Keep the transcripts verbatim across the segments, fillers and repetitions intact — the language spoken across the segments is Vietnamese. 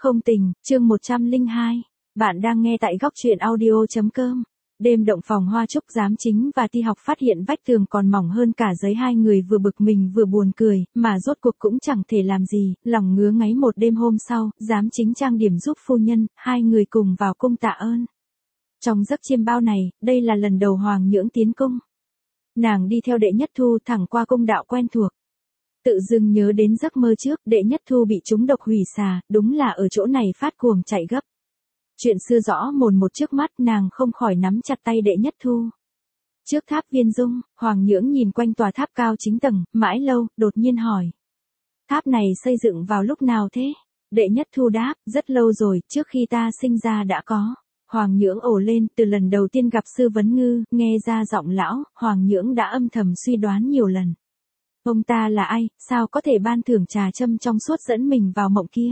Không tình, chương một trăm lẻ hai. Bạn đang nghe tại góc truyện audio chấm com. Đêm động phòng hoa trúc giám chính và Ti Học phát hiện vách tường còn mỏng hơn cả giấy, hai người vừa bực mình vừa buồn cười, mà rốt cuộc cũng chẳng thể làm gì, lòng ngứa ngáy. Một đêm hôm sau, giám chính trang điểm giúp phu nhân, hai người cùng vào cung tạ ơn. Trong giấc chiêm bao này, đây là lần đầu Hoàng Nhưỡng tiến cung. Nàng đi theo Đệ Nhất Thu thẳng qua cung đạo quen thuộc. Tự dưng nhớ đến giấc mơ trước, Đệ Nhất Thu bị trúng độc hủy xà, đúng là ở chỗ này phát cuồng chạy gấp. Chuyện xưa rõ mồn một trước mắt, nàng không khỏi nắm chặt tay Đệ Nhất Thu. Trước tháp Viên Dung, Hoàng Nhưỡng nhìn quanh tòa tháp cao chín tầng, mãi lâu, đột nhiên hỏi. Tháp này xây dựng vào lúc nào thế? Đệ Nhất Thu đáp, rất lâu rồi, trước khi ta sinh ra đã có. Hoàng Nhưỡng ồ lên, từ lần đầu tiên gặp Sư Vấn Ngư, nghe ra giọng lão, Hoàng Nhưỡng đã âm thầm suy đoán nhiều lần. Ông ta là ai, sao có thể ban thưởng trà châm trong suốt dẫn mình vào mộng kia?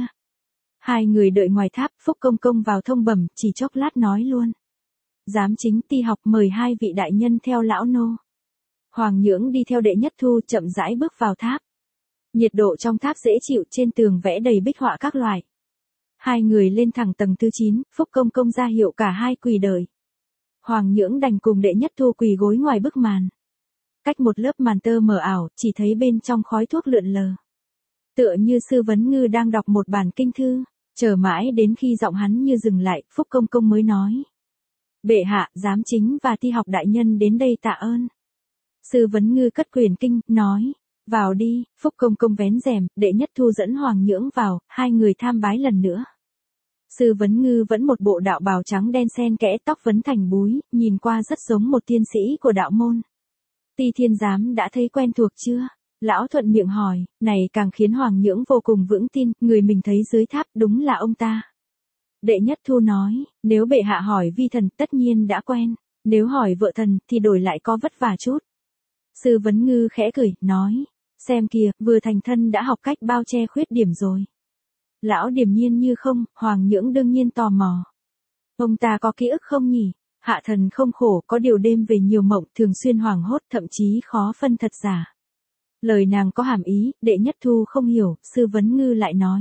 Hai người đợi ngoài tháp, Phúc Công Công vào thông bẩm, chỉ chốc lát nói luôn. Giám chính Ti Học mời hai vị đại nhân theo lão nô. Hoàng Nhưỡng đi theo Đệ Nhất Thu chậm rãi bước vào tháp. Nhiệt độ trong tháp dễ chịu, trên tường vẽ đầy bích họa các loại. Hai người lên thẳng tầng thứ chín, Phúc Công Công ra hiệu cả hai quỳ đợi. Hoàng Nhưỡng đành cùng Đệ Nhất Thu quỳ gối ngoài bức màn. Cách một lớp màn tơ mờ ảo, chỉ thấy bên trong khói thuốc lượn lờ. Tựa như Sư Vấn Ngư đang đọc một bản kinh thư, chờ mãi đến khi giọng hắn như dừng lại, Phúc Công Công mới nói. Bệ hạ, giám chính và Ti Học đại nhân đến đây tạ ơn. Sư Vấn Ngư cất quyển kinh, nói, vào đi. Phúc Công Công vén rèm, Đệ Nhất Thu dẫn Hoàng Nhưỡng vào, hai người tham bái lần nữa. Sư Vấn Ngư vẫn một bộ đạo bào trắng đen xen kẽ, tóc vấn thành búi, nhìn qua rất giống một tiên sĩ của đạo môn. Ti Thiên Giám đã thấy quen thuộc chưa? Lão thuận miệng hỏi, này càng khiến Hoàng Nhưỡng vô cùng vững tin, người mình thấy dưới tháp đúng là ông ta. Đệ Nhất Thu nói, nếu bệ hạ hỏi vi thần tất nhiên đã quen, nếu hỏi vợ thần thì đổi lại có vất vả chút. Sư Vấn Ngư khẽ cười, nói, xem kìa, vừa thành thân đã học cách bao che khuyết điểm rồi. Lão điềm nhiên như không, Hoàng Nhưỡng đương nhiên tò mò. Ông ta có ký ức không nhỉ? Hạ thần không khổ, có điều đêm về nhiều mộng, thường xuyên hoảng hốt, thậm chí khó phân thật giả. Lời nàng có hàm ý, Đệ Nhất Thu không hiểu, Sư Vấn Ngư lại nói.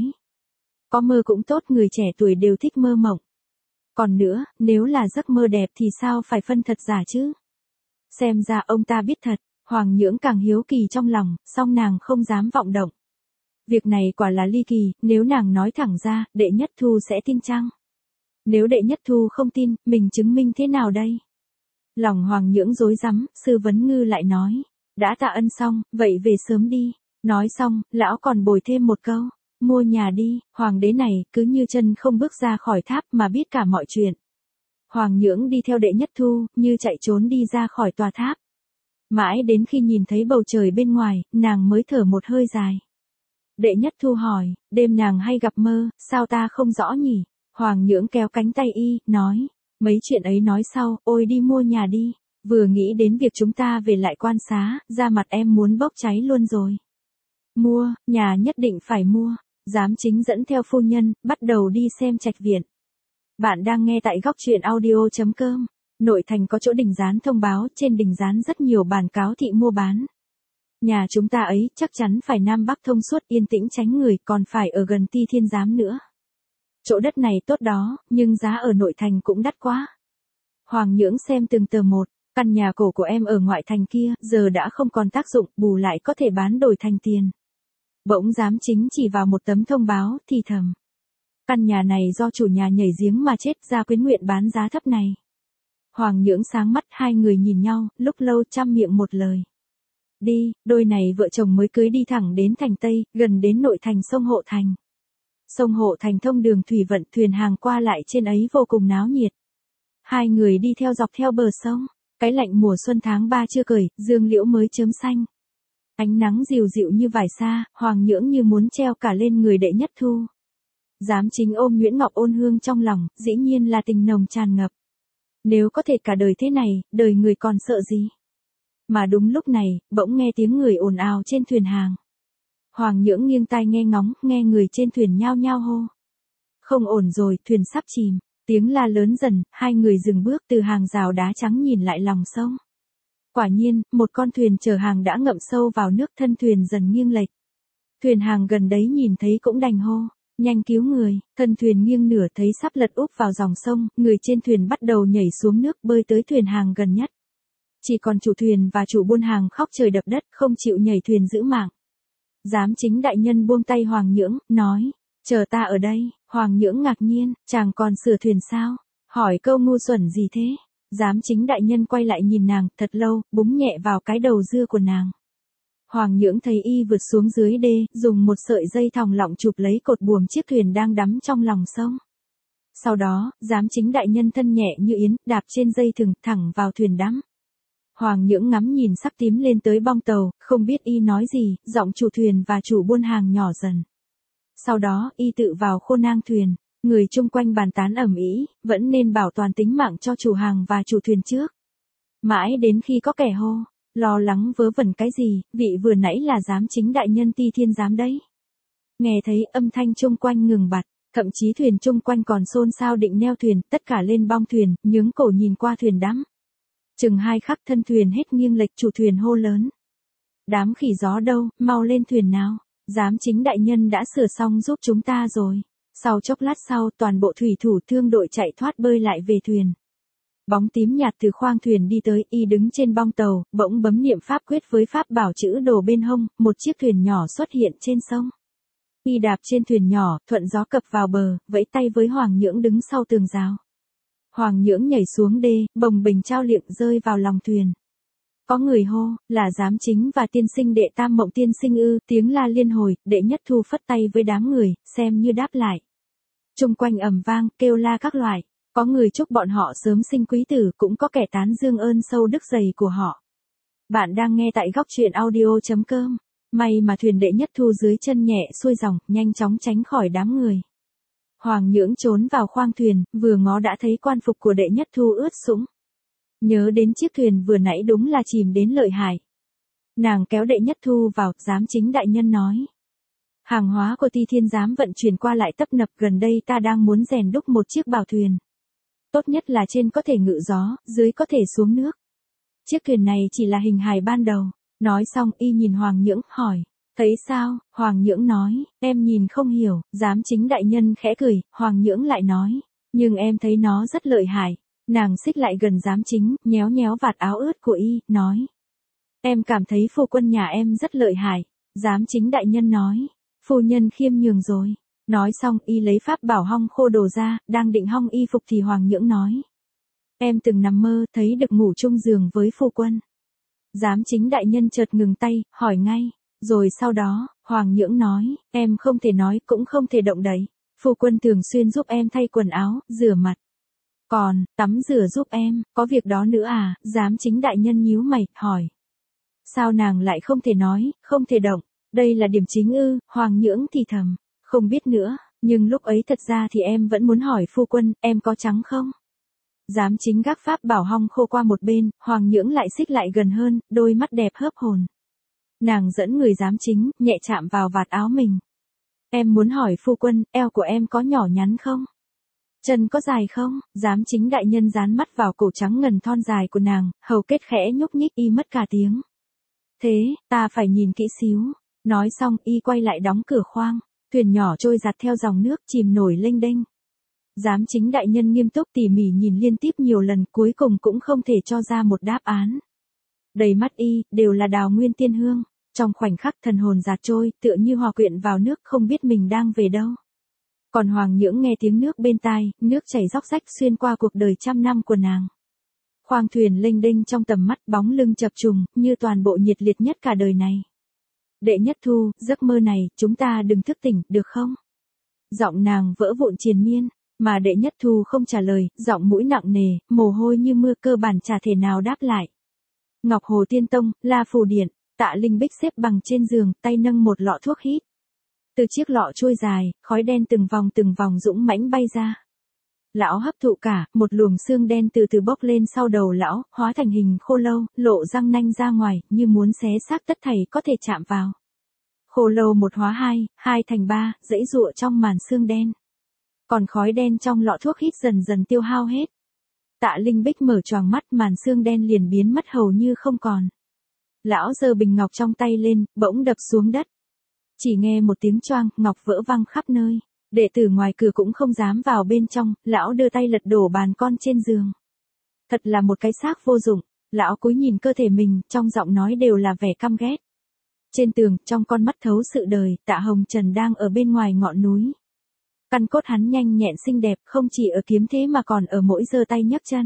Có mơ cũng tốt, người trẻ tuổi đều thích mơ mộng. Còn nữa, nếu là giấc mơ đẹp thì sao phải phân thật giả chứ? Xem ra ông ta biết thật, Hoàng Nhưỡng càng hiếu kỳ trong lòng, song nàng không dám vọng động. Việc này quả là ly kỳ, nếu nàng nói thẳng ra, Đệ Nhất Thu sẽ tin chăng? Nếu Đệ Nhất Thu không tin, mình chứng minh thế nào đây? Lòng Hoàng Nhưỡng rối rắm, Sư Vấn Ngư lại nói. Đã tạ ân xong, vậy về sớm đi. Nói xong, lão còn bồi thêm một câu. Mua nhà đi, hoàng đế này, cứ như chân không bước ra khỏi tháp mà biết cả mọi chuyện. Hoàng Nhưỡng đi theo Đệ Nhất Thu, như chạy trốn đi ra khỏi tòa tháp. Mãi đến khi nhìn thấy bầu trời bên ngoài, nàng mới thở một hơi dài. Đệ Nhất Thu hỏi, đêm nàng hay gặp mơ, sao ta không rõ nhỉ? Hoàng Nhưỡng kéo cánh tay y, nói, mấy chuyện ấy nói sau, ôi đi mua nhà đi. Vừa nghĩ đến việc chúng ta về lại quan xá, da mặt em muốn bốc cháy luôn rồi. Mua, nhà nhất định phải mua. Giám chính dẫn theo phu nhân, bắt đầu đi xem trạch viện. Bạn đang nghe tại góc truyện audio chấm com. Nội thành có chỗ đình dán thông báo, trên đình dán rất nhiều bản cáo thị mua bán. Nhà chúng ta ấy chắc chắn phải Nam Bắc thông suốt, yên tĩnh tránh người, còn phải ở gần Ti Thiên Giám nữa. Chỗ đất này tốt đó, nhưng giá ở nội thành cũng đắt quá. Hoàng Nhưỡng xem từng tờ một. Căn nhà cổ của em ở ngoại thành kia, giờ đã không còn tác dụng, bù lại có thể bán đổi thành tiền. Bỗng giám chính chỉ vào một tấm thông báo, thì thầm. Căn nhà này do chủ nhà nhảy giếng mà chết, gia quyến nguyện bán giá thấp này. Hoàng Nhưỡng sáng mắt, hai người nhìn nhau, lúc lâu trăm miệng một lời. Đi, đôi này vợ chồng mới cưới đi thẳng đến thành Tây, gần đến nội thành sông Hộ Thành. Sông Hộ Thành thông đường thủy vận, thuyền hàng qua lại trên ấy vô cùng náo nhiệt. Hai người đi theo dọc theo bờ sông. Cái lạnh mùa xuân tháng ba chưa cởi, dương liễu mới chớm xanh. Ánh nắng dịu dịu như vải sa, Hoàng Nhưỡng như muốn treo cả lên người Đệ Nhất Thu. Giám chính ôm Nguyễn Ngọc Ôn hương trong lòng, dĩ nhiên là tình nồng tràn ngập. Nếu có thể cả đời thế này, đời người còn sợ gì? Mà đúng lúc này, bỗng nghe tiếng người ồn ào trên thuyền hàng. Hoàng Nhưỡng nghiêng tai nghe ngóng, nghe người trên thuyền nhao nhao hô. Không ổn rồi, thuyền sắp chìm. Tiếng la lớn dần, hai người dừng bước, từ hàng rào đá trắng nhìn lại lòng sông. Quả nhiên, một con thuyền chở hàng đã ngậm sâu vào nước, thân thuyền dần nghiêng lệch. Thuyền hàng gần đấy nhìn thấy cũng đành hô, nhanh cứu người, thân thuyền nghiêng nửa thấy sắp lật úp vào dòng sông, người trên thuyền bắt đầu nhảy xuống nước bơi tới thuyền hàng gần nhất. Chỉ còn chủ thuyền và chủ buôn hàng khóc trời đập đất, không chịu nhảy thuyền giữ mạng. Giám chính đại nhân buông tay Hoàng Nhưỡng, nói, chờ ta ở đây. Hoàng Nhưỡng ngạc nhiên, chàng còn sửa thuyền sao? Hỏi câu ngu xuẩn gì thế? Giám chính đại nhân quay lại nhìn nàng, thật lâu, búng nhẹ vào cái đầu dưa của nàng. Hoàng Nhưỡng thấy y vượt xuống dưới đê, dùng một sợi dây thòng lọng chụp lấy cột buồm chiếc thuyền đang đắm trong lòng sông. Sau đó, giám chính đại nhân thân nhẹ như yến, đạp trên dây thừng, thẳng vào thuyền đắm. Hoàng Nhưỡng ngắm nhìn sắc tím lên tới bong tàu, không biết y nói gì, giọng chủ thuyền và chủ buôn hàng nhỏ dần. Sau đó, y tự vào khô nang thuyền, người chung quanh bàn tán ầm ĩ, vẫn nên bảo toàn tính mạng cho chủ hàng và chủ thuyền trước. Mãi đến khi có kẻ hô, lo lắng vớ vẩn cái gì, vị vừa nãy là giám chính đại nhân Ti Thiên Giám đấy. Nghe thấy âm thanh chung quanh ngừng bặt, thậm chí thuyền chung quanh còn xôn xao định neo thuyền, tất cả lên bong thuyền, nhướng cổ nhìn qua thuyền đắm. Chừng hai khắc thân thuyền hết nghiêng lệch, chủ thuyền hô lớn. Đám khỉ gió đâu, mau lên thuyền nào. Giám chính đại nhân đã sửa xong giúp chúng ta rồi. Sau chốc lát sau, toàn bộ thủy thủ thương đội chạy thoát bơi lại về thuyền. Bóng tím nhạt từ khoang thuyền đi tới, y đứng trên bong tàu, bỗng bấm niệm pháp quyết với pháp bảo chữ đồ bên hông, một chiếc thuyền nhỏ xuất hiện trên sông. Y đạp trên thuyền nhỏ, thuận gió cập vào bờ, vẫy tay với Hoàng Nhưỡng đứng sau tường rào. Hoàng Nhưỡng nhảy xuống đê, bồng bềnh trao liệng rơi vào lòng thuyền. Có người hô, là giám chính và tiên sinh đệ Tam Mộng tiên sinh ư, tiếng la liên hồi, đệ Nhất Thu phất tay với đám người, xem như đáp lại. Chung quanh ầm vang, kêu la các loại, có người chúc bọn họ sớm sinh quý tử, cũng có kẻ tán dương ơn sâu đức dày của họ. Bạn đang nghe tại góc truyện audio chấm com. May mà thuyền đệ Nhất Thu dưới chân nhẹ xuôi dòng, nhanh chóng tránh khỏi đám người. Hoàng Nhưỡng trốn vào khoang thuyền, vừa ngó đã thấy quan phục của đệ Nhất Thu ướt sũng. Nhớ đến chiếc thuyền vừa nãy đúng là chìm đến lợi hại. Nàng kéo đệ Nhất Thu vào, giám chính đại nhân nói. Hàng hóa của Ti Thiên Giám vận chuyển qua lại tấp nập, gần đây ta đang muốn rèn đúc một chiếc bảo thuyền. Tốt nhất là trên có thể ngự gió, dưới có thể xuống nước. Chiếc thuyền này chỉ là hình hài ban đầu. Nói xong y nhìn Hoàng Nhưỡng, hỏi. Thấy sao? Hoàng Nhưỡng nói, em nhìn không hiểu, giám chính đại nhân khẽ cười, Hoàng Nhưỡng lại nói. Nhưng em thấy nó rất lợi hại. Nàng xích lại gần giám chính, nhéo nhéo vạt áo ướt của y, nói. Em cảm thấy phu quân nhà em rất lợi hại. Giám chính đại nhân nói. Phu nhân khiêm nhường rồi. Nói xong y lấy pháp bảo hong khô đồ ra, đang định hong y phục thì Hoàng Nhưỡng nói. Em từng nằm mơ, thấy được ngủ chung giường với phu quân. Giám chính đại nhân chợt ngừng tay, hỏi ngay. Rồi sau đó, Hoàng Nhưỡng nói, em không thể nói, cũng không thể động đậy. Phu quân thường xuyên giúp em thay quần áo, rửa mặt. Còn, tắm rửa giúp em, có việc đó nữa à? Giám chính đại nhân nhíu mày, hỏi. Sao nàng lại không thể nói, không thể động? Đây là điểm chính ư? Hoàng Nhưỡng thì thầm. Không biết nữa, nhưng lúc ấy thật ra thì em vẫn muốn hỏi phu quân, em có trắng không? Giám chính gác pháp bảo hong khô qua một bên, Hoàng Nhưỡng lại xích lại gần hơn, đôi mắt đẹp hớp hồn. Nàng dẫn người giám chính, nhẹ chạm vào vạt áo mình. Em muốn hỏi phu quân, eo của em có nhỏ nhắn không? Chân có dài không? Giám chính đại nhân dán mắt vào cổ trắng ngần thon dài của nàng, hầu kết khẽ nhúc nhích, y mất cả tiếng. Thế, ta phải nhìn kỹ xíu. Nói xong y quay lại đóng cửa khoang, thuyền nhỏ trôi giạt theo dòng nước, chìm nổi lênh đênh. Giám chính đại nhân nghiêm túc tỉ mỉ nhìn liên tiếp nhiều lần, cuối cùng cũng không thể cho ra một đáp án. Đầy mắt y, đều là đào nguyên tiên hương. Trong khoảnh khắc thần hồn giạt trôi, tựa như hòa quyện vào nước, không biết mình đang về đâu. Còn Hoàng Nhưỡng nghe tiếng nước bên tai, nước chảy róc rách xuyên qua cuộc đời trăm năm của nàng. Khoang thuyền lênh đênh trong tầm mắt, bóng lưng chập trùng, như toàn bộ nhiệt liệt nhất cả đời này. Đệ Nhất Thu, giấc mơ này, chúng ta đừng thức tỉnh, được không? Giọng nàng vỡ vụn triền miên, mà Đệ Nhất Thu không trả lời, giọng mũi nặng nề, mồ hôi như mưa, cơ bản chả thể nào đáp lại. Ngọc Hồ Tiên Tông, La Phù Điện, Tạ Linh Bích xếp bằng trên giường, tay nâng một lọ thuốc hít. Từ chiếc lọ trôi dài, khói đen từng vòng từng vòng dũng mãnh bay ra. Lão hấp thụ cả, một luồng xương đen từ từ bốc lên sau đầu lão, hóa thành hình khô lâu, lộ răng nanh ra ngoài, như muốn xé xác tất thảy có thể chạm vào. Khô lâu một hóa hai, hai thành ba, dãy giụa trong màn xương đen. Còn khói đen trong lọ thuốc hít dần dần tiêu hao hết. Tạ Linh Bích mở choàng mắt, màn xương đen liền biến mất hầu như không còn. Lão giơ bình ngọc trong tay lên, bỗng đập xuống đất. Chỉ nghe một tiếng choang, ngọc vỡ văng khắp nơi. Đệ tử ngoài cửa cũng không dám vào bên trong, lão đưa tay lật đổ bàn con trên giường. Thật là một cái xác vô dụng, lão cúi nhìn cơ thể mình, trong giọng nói đều là vẻ căm ghét. Trên tường, trong con mắt thấu sự đời, Tạ Hồng Trần đang ở bên ngoài ngọn núi. Căn cốt hắn nhanh nhẹn xinh đẹp, không chỉ ở kiếm thế mà còn ở mỗi giơ tay nhấc chân.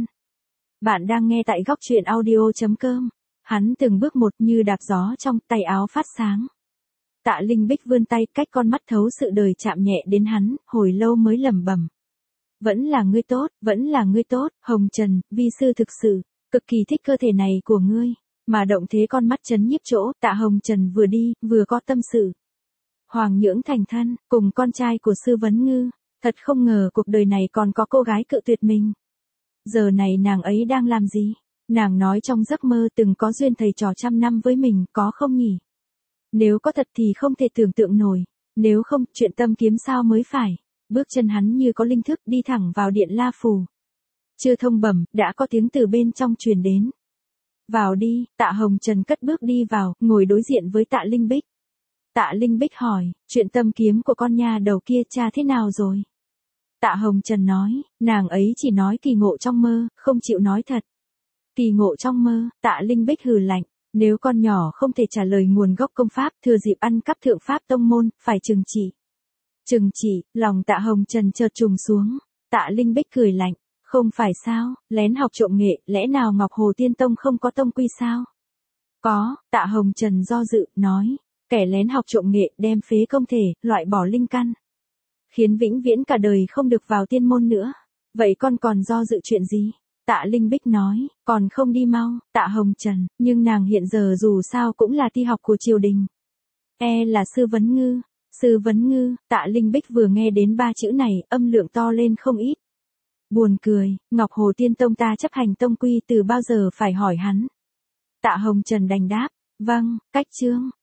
Bạn đang nghe tại góc truyện audio chấm com. Hắn từng bước một như đạp gió trong, tay áo phát sáng. Tạ Linh Bích vươn tay, cách con mắt thấu sự đời chạm nhẹ đến hắn, hồi lâu mới lẩm bẩm. Vẫn là ngươi tốt, vẫn là ngươi tốt, Hồng Trần, vi sư thực sự, cực kỳ thích cơ thể này của ngươi. Mà động thế con mắt chấn nhiếp chỗ, Tạ Hồng Trần vừa đi, vừa có tâm sự. Hoàng nhưỡng thành thân, cùng con trai của sư vấn ngư, thật không ngờ cuộc đời này còn có cô gái cự tuyệt mình. Giờ này nàng ấy đang làm gì? Nàng nói trong giấc mơ từng có duyên thầy trò trăm năm với mình, có không nhỉ? Nếu có thật thì không thể tưởng tượng nổi, nếu không, chuyện tâm kiếm sao mới phải. Bước chân hắn như có linh thức đi thẳng vào điện La Phù. Chưa thông bẩm, đã có tiếng từ bên trong truyền đến. Vào đi, Tạ Hồng Trần cất bước đi vào, ngồi đối diện với Tạ Linh Bích. Tạ Linh Bích hỏi, chuyện tâm kiếm của con nha đầu kia cha thế nào rồi? Tạ Hồng Trần nói, nàng ấy chỉ nói kỳ ngộ trong mơ, không chịu nói thật. Kỳ ngộ trong mơ, Tạ Linh Bích hừ lạnh, nếu con nhỏ không thể trả lời nguồn gốc công pháp, thừa dịp ăn cắp thượng pháp tông môn, phải trừng trị. Trừng trị, lòng Tạ Hồng Trần chợt trùng xuống. Tạ Linh Bích cười lạnh, không phải sao, lén học trộm nghệ, lẽ nào Ngọc Hồ Tiên Tông không có tông quy sao? Có, Tạ Hồng Trần do dự, nói, kẻ lén học trộm nghệ đem phế công thể, loại bỏ linh căn. Khiến vĩnh viễn cả đời không được vào tiên môn nữa. Vậy con còn do dự chuyện gì? Tạ Linh Bích nói, còn không đi mau, Tạ Hồng Trần, nhưng nàng hiện giờ dù sao cũng là ti học của triều đình. E là sư vấn ngư, sư vấn ngư, Tạ Linh Bích vừa nghe đến ba chữ này, âm lượng to lên không ít. Buồn cười, Ngọc Hồ Tiên Tông ta chấp hành tông quy từ bao giờ phải hỏi hắn. Tạ Hồng Trần đành đáp, vâng, cách chương,